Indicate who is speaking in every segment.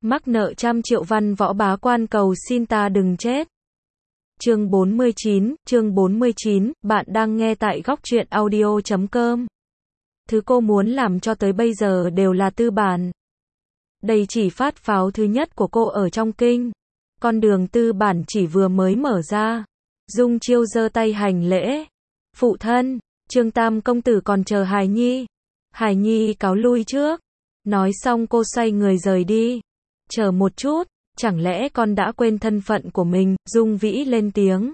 Speaker 1: Mắc nợ trăm triệu văn võ bá quan cầu xin ta đừng chết. Chương 49, bạn đang nghe tại góc truyện audio.com. Thứ cô muốn làm cho tới bây giờ đều là tư bản. Đây chỉ phát pháo thứ nhất của cô ở trong kinh. Con đường tư bản chỉ vừa mới mở ra. Dung Chiêu giơ tay hành lễ. Phụ thân, Trương Tam công tử còn chờ Hải Nhi. Hải Nhi cáo lui trước. Nói xong cô xoay người rời đi. Chờ một chút, chẳng lẽ con đã quên thân phận của mình, Dung Vĩ lên tiếng.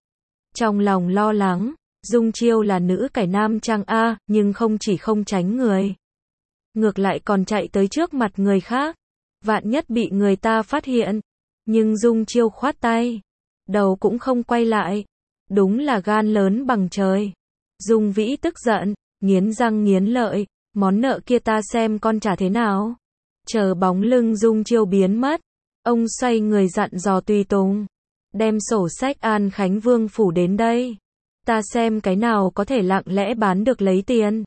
Speaker 1: Trong lòng lo lắng, Dung Chiêu là nữ cải nam trang A, nhưng không chỉ không tránh người. Ngược lại còn chạy tới trước mặt người khác. Vạn nhất bị người ta phát hiện. Nhưng Dung Chiêu khoát tay. Đầu cũng không quay lại. Đúng là gan lớn bằng trời. Dung Vĩ tức giận, nghiến răng nghiến lợi. Món nợ kia ta xem con trả thế nào. Chờ bóng lưng Dung Chiêu biến mất. Ông xoay người dặn dò tùy tùng. Đem sổ sách An Khánh Vương phủ đến đây. Ta xem cái nào có thể lặng lẽ bán được lấy tiền.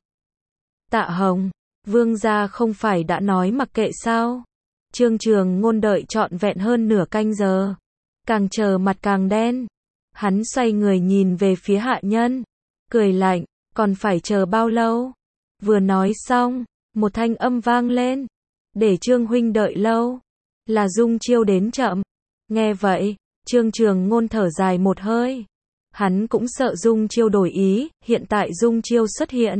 Speaker 1: Tạ Hồng, Vương gia không phải đã nói mặc kệ sao. Trương Trường Ngôn đợi trọn vẹn hơn nửa canh giờ. Càng chờ mặt càng đen. Hắn xoay người nhìn về phía hạ nhân. Cười lạnh, còn phải chờ bao lâu? Vừa nói xong, một thanh âm vang lên. Để Trương huynh đợi lâu. Là Dung Chiêu đến chậm. Nghe vậy, Trương Trường Ngôn thở dài một hơi. Hắn cũng sợ Dung Chiêu đổi ý, hiện tại Dung Chiêu xuất hiện.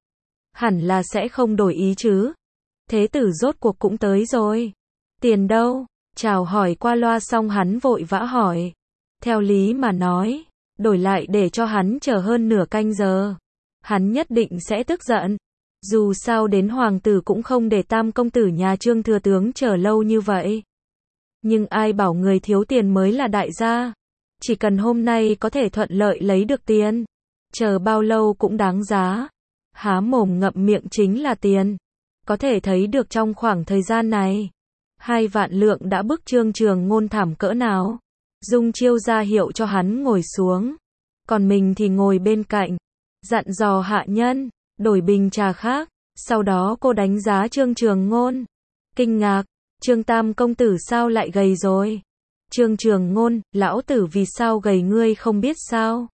Speaker 1: Hẳn là sẽ không đổi ý chứ. Thế tử rốt cuộc cũng tới rồi. Tiền đâu? Chào hỏi qua loa xong hắn vội vã hỏi. Theo lý mà nói, đổi lại để cho hắn chờ hơn nửa canh giờ. Hắn nhất định sẽ tức giận. Dù sao đến hoàng tử cũng không để Tam công tử nhà Trương thừa tướng chờ lâu như vậy. Nhưng ai bảo người thiếu tiền mới là đại gia. Chỉ cần hôm nay có thể thuận lợi lấy được tiền. Chờ bao lâu cũng đáng giá. Há mồm ngậm miệng chính là tiền. Có thể thấy được trong khoảng thời gian này. 2 vạn lượng đã bức Trương Trường Ngôn thảm cỡ nào. Dung Chiêu ra hiệu cho hắn ngồi xuống. Còn mình thì ngồi bên cạnh. Dặn dò hạ nhân. Đổi bình trà khác. Sau đó cô đánh giá Trương Trường Ngôn. Kinh ngạc. Trương Tam công tử sao lại gầy rồi? Trương Trường Ngôn, lão tử vì sao gầy ngươi không biết sao?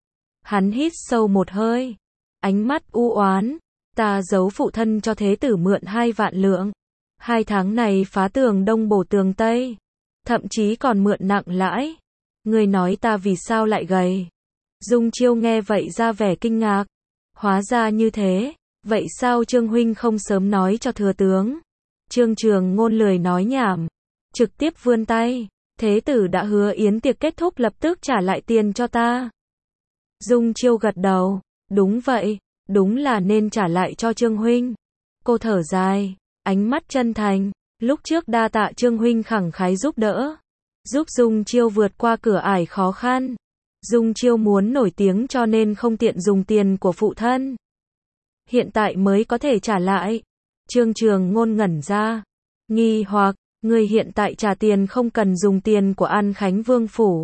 Speaker 1: Hắn hít sâu một hơi. Ánh mắt u oán. Ta giấu phụ thân cho thế tử mượn 2 vạn lượng. 2 tháng này phá tường đông bổ tường tây. Thậm chí còn mượn nặng lãi. Ngươi nói ta vì sao lại gầy? Dung Chiêu nghe vậy ra vẻ kinh ngạc. Hóa ra như thế. Vậy sao Trương huynh không sớm nói cho thừa tướng? Trương Trường Ngôn lười nói nhảm. Trực tiếp vươn tay. Thế tử đã hứa yến tiệc kết thúc lập tức trả lại tiền cho ta. Dung Chiêu gật đầu. Đúng vậy. Đúng là nên trả lại cho Trương huynh. Cô thở dài. Ánh mắt chân thành. Lúc trước đa tạ Trương huynh khẳng khái giúp đỡ. Giúp Dung Chiêu vượt qua cửa ải khó khăn. Dung Chiêu muốn nổi tiếng cho nên không tiện dùng tiền của phụ thân. Hiện tại mới có thể trả lại. Trương Trường Ngôn ngẩn ra. Nghi hoặc, người hiện tại trả tiền không cần dùng tiền của An Khánh Vương phủ.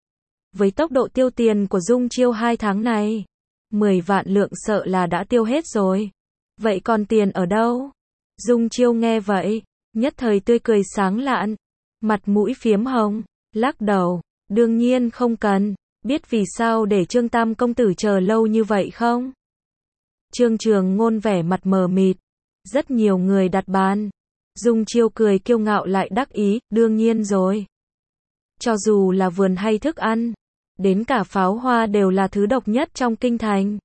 Speaker 1: Với tốc độ tiêu tiền của Dung Chiêu 2 tháng này, 10 vạn lượng sợ là đã tiêu hết rồi. Vậy còn tiền ở đâu? Dung Chiêu nghe vậy, nhất thời tươi cười sáng lạn, mặt mũi phiếm hồng, lắc đầu, đương nhiên không cần, biết vì sao để Trương Tam công tử chờ lâu như vậy không? Trương Trường Ngôn vẻ mặt mờ mịt, rất nhiều người đặt bàn. Dung Chiêu cười kiêu ngạo lại đắc ý, đương nhiên rồi. Cho dù là vườn hay thức ăn, đến cả pháo hoa đều là thứ độc nhất trong kinh thành.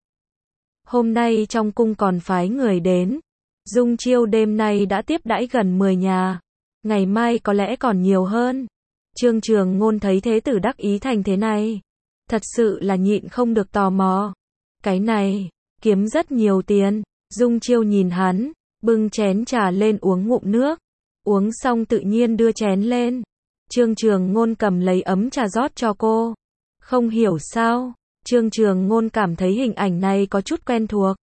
Speaker 1: Hôm nay trong cung còn phái người đến. Dung Chiêu đêm nay đã tiếp đãi gần 10 nhà. Ngày mai có lẽ còn nhiều hơn. Trương Trường Ngôn thấy thế tử đắc ý thành thế này. Thật sự là nhịn không được tò mò. Cái này, kiếm rất nhiều tiền. Dung Chiêu nhìn hắn, bưng chén trà lên uống ngụm nước. Uống xong tự nhiên đưa chén lên. Trương Trường Ngôn cầm lấy ấm trà rót cho cô. Không hiểu sao, Trương Trường Ngôn cảm thấy hình ảnh này có chút quen thuộc.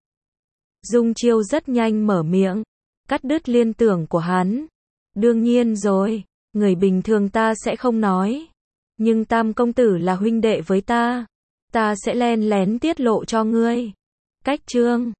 Speaker 1: Dung Chiêu rất nhanh mở miệng, cắt đứt liên tưởng của hắn. Đương nhiên rồi, người bình thường ta sẽ không nói. Nhưng Tam công tử là huynh đệ với ta. Ta sẽ len lén tiết lộ cho ngươi. Cách Trương